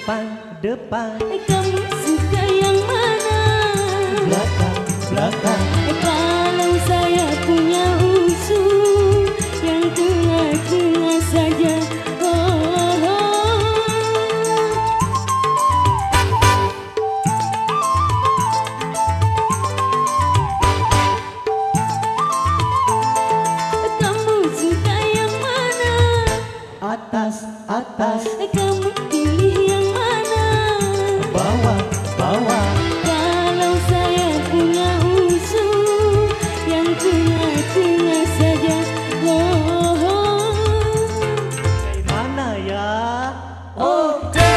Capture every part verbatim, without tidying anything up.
Depan, depan. Kamu suka yang mana? Belakang, belakang. Kalau saya punya usul yang tengah-tengah saja. Oh, oh, oh. Kamu suka yang mana? Atas, atas. Kamu pilih yang mana? Bawah, bawah. Kalau saya punya usul yang tengah-tengah saja. Oh, oh. Bagaimana ya? Oke.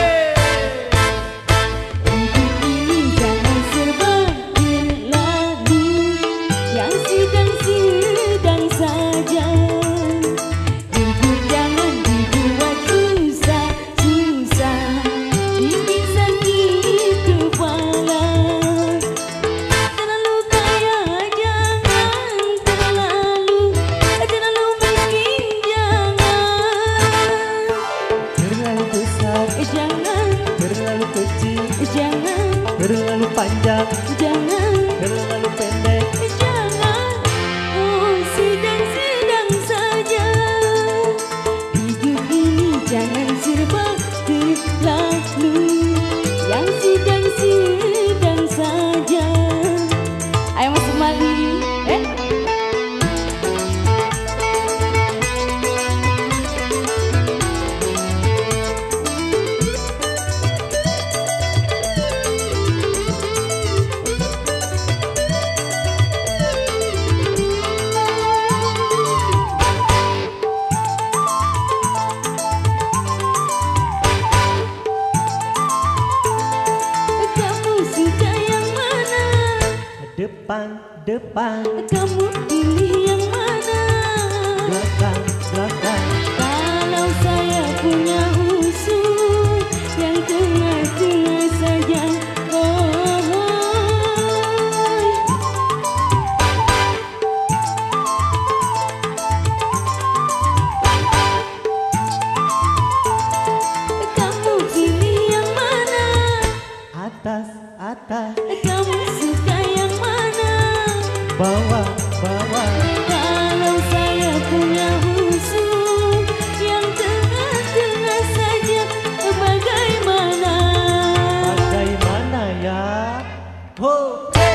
Hidup ini jangan serba berlalu, yang sedang-sedang saja. Hidup jangan dibuat susah-susah, bikin sakit kepala. Terlalu kaya jangan terlalu, terlalu miskin jangan. Terlalu besar, Jangan, terlalu kecil, jangan, terlalu panjang, jangan, terlalu pendek. jangan. Oh, sedang-sedang saja. Hidup ini jangan serba terlalu, yang sedang-sedang saja. Ayo masuk Mali, eh. Kamu suka yang mana? Depan, depan. Kamu pilih yang mana? Belakang, belakang. Kalau saya punya usul yang tengah-tengah saja. Oh, oh, oh. Kamu pilih yang mana? Atas, atas. Kamu suka yang mana? Bawah, bawah. Kalau saya punya usul yang tengah-tengah saja. Bagaimana? Bagaimana ya? Oke.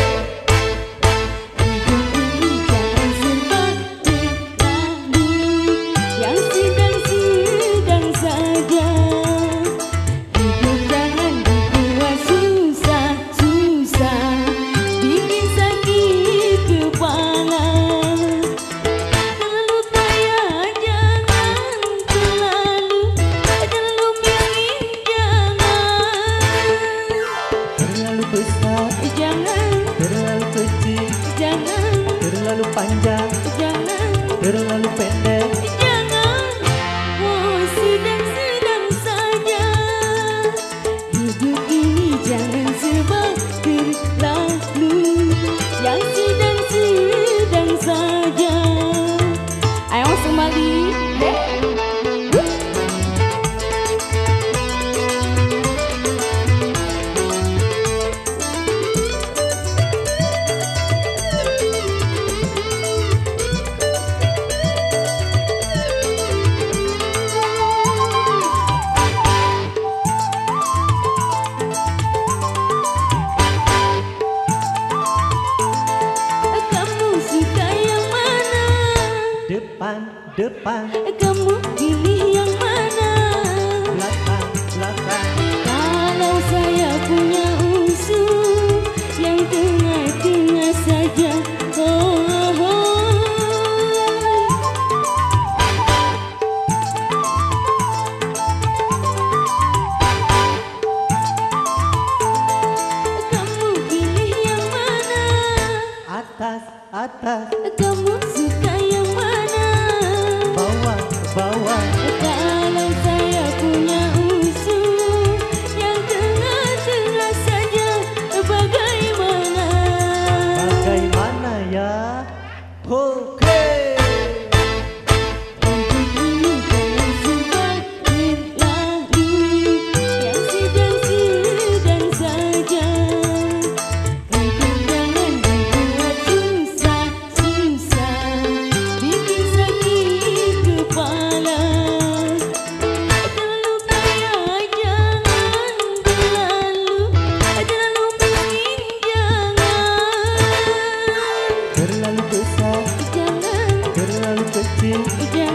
Hidup ini jangan serba terlalu, yang sedang-sedang saja. Hidup jangan dibuat susah-susah, bikin sakit kepala. Terlalu kaya jangan terlalu, terlalu miskin jangan. Terlalu besar, Jangan, terlalu kecil, jangan, terlalu panjang, jangan. terlalu pendek. Jangan, oh sedang-sedang saja. Hidup ini jangan serba terlalu, yang sedang-sedang saja. Ayo masuk Mali, eh. Kamu suka yang mana? Depan, depan. Kamu pilih yang mana? Belakang, belakang. Kalau saya punya usul yang tengah-tengah saja. Oh, oh, oh. Kamu pilih yang mana? Atas, atas. Kamu suka yang mana? Bawah, bawah. Kalau saya punya usul yang tengah-tengah saja. Bagaimana? Bagaimana ya? Oke. Hidup ini jangan serba terlalu, yang kasih.